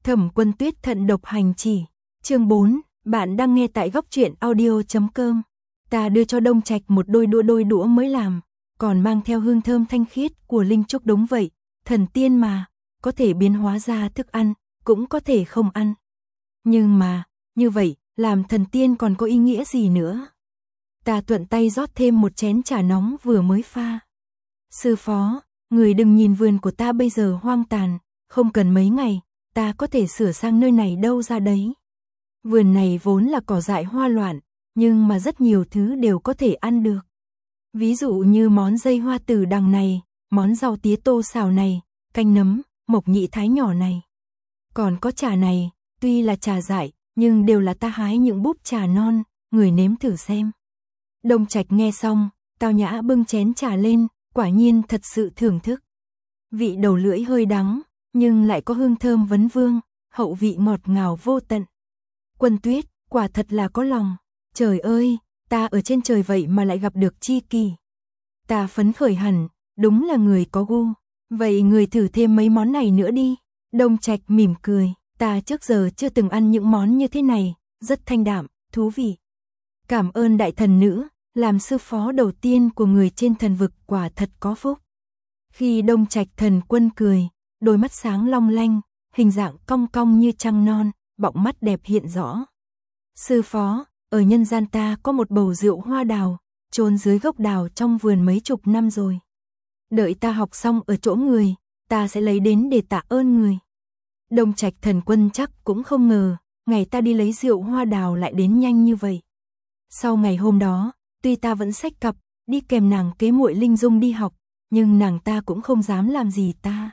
Thẩm Quân Tuyết thận độc hành chỉ. Chương 4, bạn đang nghe tại góc truyện audio.com. Ta đưa cho Đông Trạch một đôi đũa mới làm, còn mang theo hương thơm thanh khiết của linh trúc. Đúng vậy, thần tiên mà, có thể biến hóa ra thức ăn, cũng có thể không ăn. Nhưng mà, như vậy, làm thần tiên còn có ý nghĩa gì nữa? Ta thuận tay rót thêm một chén trà nóng vừa mới pha. Sư phó, người đừng nhìn vườn của ta bây giờ hoang tàn, không cần mấy ngày, ta có thể sửa sang nơi này đâu ra đấy. Vườn này vốn là cỏ dại hoa loạn, nhưng mà rất nhiều thứ đều có thể ăn được. Ví dụ như món dây hoa tử đằng này, món rau tía tô xào này, canh nấm, mộc nhị thái nhỏ này. Còn có trà này, tuy là trà dại, nhưng đều là ta hái những búp trà non, người nếm thử xem. Đông Trạch nghe xong, tao nhã bưng chén trà lên, quả nhiên thật sự thưởng thức. Vị đầu lưỡi hơi đắng, nhưng lại có hương thơm vấn vương, hậu vị ngọt ngào vô tận. Quân Tuyết, quả thật là có lòng. Trời ơi, ta ở trên trời vậy mà lại gặp được tri kỷ. Ta phấn khởi hẳn, đúng là người có gu. Vậy người thử thêm mấy món này nữa đi. Đông Trạch mỉm cười, ta trước giờ chưa từng ăn những món như thế này, rất thanh đạm, thú vị. Cảm ơn đại thần nữ, làm sư phó đầu tiên của người trên thần vực, quả thật có phúc. Khi Đông Trạch thần quân cười, đôi mắt sáng long lanh, hình dạng cong cong như trăng non, bọng mắt đẹp hiện rõ. Sư phó, ở nhân gian ta có một bầu rượu hoa đào, chôn dưới gốc đào trong vườn mấy chục năm rồi. Đợi ta học xong ở chỗ người, ta sẽ lấy đến để tạ ơn người. Đông Trạch thần quân chắc cũng không ngờ, ngày ta đi lấy rượu hoa đào lại đến nhanh như vậy. Sau ngày hôm đó, tuy ta vẫn xách cặp, đi kèm nàng kế muội Linh Dung đi học, nhưng nàng ta cũng không dám làm gì ta.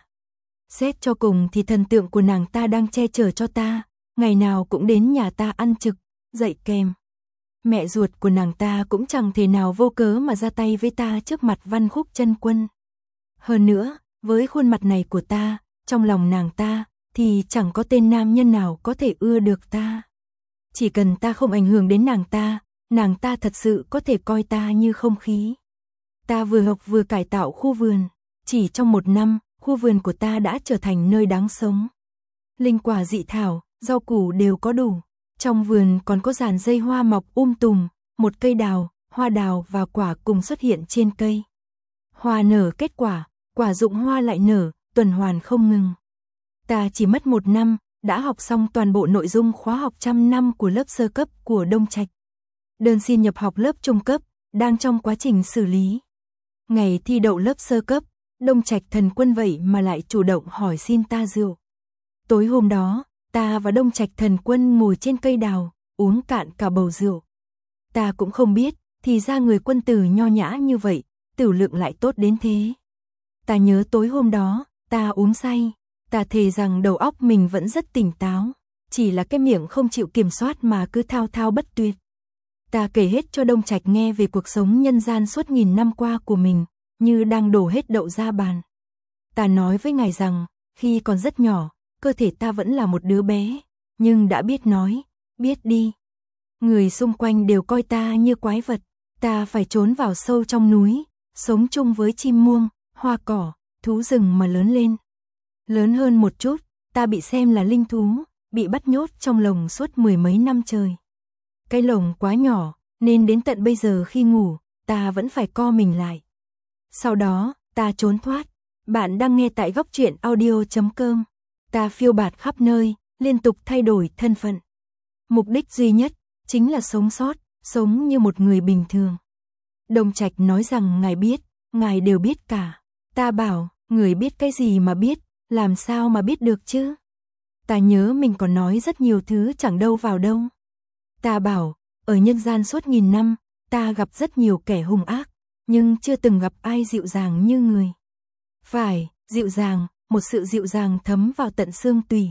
Xét cho cùng thì thần tượng của nàng ta đang che chở cho ta, ngày nào cũng đến nhà ta ăn trực, dạy kèm. Mẹ ruột của nàng ta cũng chẳng thể nào vô cớ mà ra tay với ta trước mặt Văn Khúc chân quân. Hơn nữa, với khuôn mặt này của ta, trong lòng nàng ta, thì chẳng có tên nam nhân nào có thể ưa được ta. Chỉ cần ta không ảnh hưởng đến nàng ta thật sự có thể coi ta như không khí. Ta vừa học vừa cải tạo khu vườn, chỉ trong 1 năm, khu vườn của ta đã trở thành nơi đáng sống. Linh quả dị thảo, rau củ đều có đủ. Trong vườn còn có dàn dây hoa mọc tùm, một cây đào, hoa đào và quả cùng xuất hiện trên cây. Hoa nở kết quả, quả rụng hoa lại nở, tuần hoàn không ngừng. Ta chỉ mất 1 năm, đã học xong toàn bộ nội dung khóa học 100 năm của lớp sơ cấp của Đông Trạch. Đơn xin nhập học lớp trung cấp, đang trong quá trình xử lý. Ngày thi đậu lớp sơ cấp, Đông Trạch thần quân vậy mà lại chủ động hỏi xin ta rượu. Tối hôm đó, ta và Đông Trạch thần quân ngồi trên cây đào, uống cạn cả bầu rượu. Ta cũng không biết, thì ra người quân tử nho nhã như vậy, tửu lượng lại tốt đến thế. Ta nhớ tối hôm đó, ta uống say, ta thề rằng đầu óc mình vẫn rất tỉnh táo, chỉ là cái miệng không chịu kiểm soát mà cứ thao thao bất tuyệt. Ta kể hết cho Đông Trạch nghe về cuộc sống nhân gian suốt nghìn năm qua của mình, như đang đổ hết đậu ra bàn. Ta nói với ngài rằng, khi còn rất nhỏ, cơ thể ta vẫn là một đứa bé, nhưng đã biết nói, biết đi. Người xung quanh đều coi ta như quái vật, ta phải trốn vào sâu trong núi, sống chung với chim muông, hoa cỏ, thú rừng mà lớn lên. Lớn hơn một chút, ta bị xem là linh thú, bị bắt nhốt trong lồng suốt 10 mấy năm trời. Cái lồng quá nhỏ, nên đến tận bây giờ khi ngủ, ta vẫn phải co mình lại. Sau đó, ta trốn thoát. Bạn đang nghe tại góc truyện audio.com. Ta phiêu bạt khắp nơi, liên tục thay đổi thân phận. Mục đích duy nhất, chính là sống sót, sống như một người bình thường. Đông Trạch nói rằng ngài biết, ngài đều biết cả. Ta bảo, người biết cái gì mà biết, làm sao mà biết được chứ? Ta nhớ mình còn nói rất nhiều thứ chẳng đâu vào đâu. Ta bảo, ở nhân gian suốt nghìn năm, ta gặp rất nhiều kẻ hung ác, nhưng chưa từng gặp ai dịu dàng như người. Phải, dịu dàng, một sự dịu dàng thấm vào tận xương tủy.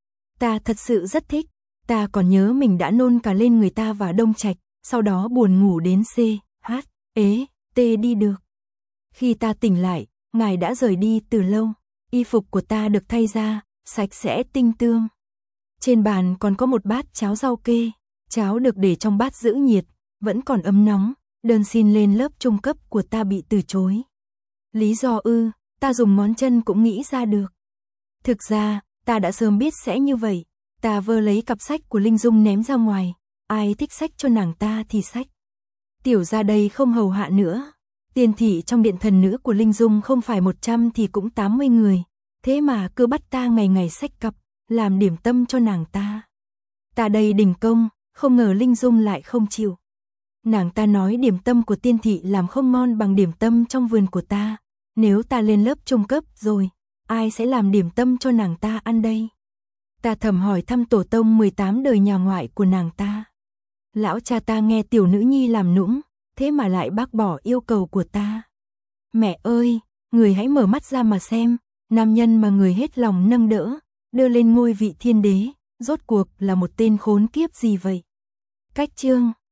Ta thật sự rất thích, ta còn nhớ mình đã nôn cả lên người ta và Đông Trạch, sau đó buồn ngủ đến C, H, ế, T đi được. Khi ta tỉnh lại, ngài đã rời đi từ lâu, y phục của ta được thay ra, sạch sẽ tinh tươm. Trên bàn còn có một bát cháo rau kê, cháo được để trong bát giữ nhiệt, vẫn còn ấm nóng, đơn xin lên lớp trung cấp của ta bị từ chối. Lý do ta dùng ngón chân cũng nghĩ ra được. Thực ra, Ta đã sớm biết sẽ như vậy. Ta vơ lấy cặp sách của Linh Dung ném ra ngoài. Ai thích sách cho nàng ta thì sách. Tiểu ra đây không hầu hạ nữa. Tiền thị trong điện thần nữ của Linh Dung không phải 100 thì cũng 80 người. Thế mà cứ bắt ta ngày ngày xách cặp, làm điểm tâm cho nàng ta. Ta đây đình công, không ngờ Linh Dung lại không chịu. Nàng ta nói điểm tâm của tiên thị làm không ngon bằng điểm tâm trong vườn của ta. Nếu ta lên lớp trung cấp rồi, ai sẽ làm điểm tâm cho nàng ta ăn đây? Ta thầm hỏi thăm tổ tông 18 đời nhà ngoại của nàng ta. Lão cha ta nghe tiểu nữ nhi làm nũng, thế mà lại bác bỏ yêu cầu của ta. Mẹ ơi, người hãy mở mắt ra mà xem, nam nhân mà người hết lòng nâng đỡ, đưa lên ngôi vị thiên đế, rốt cuộc là một tên khốn kiếp gì vậy? Cách chương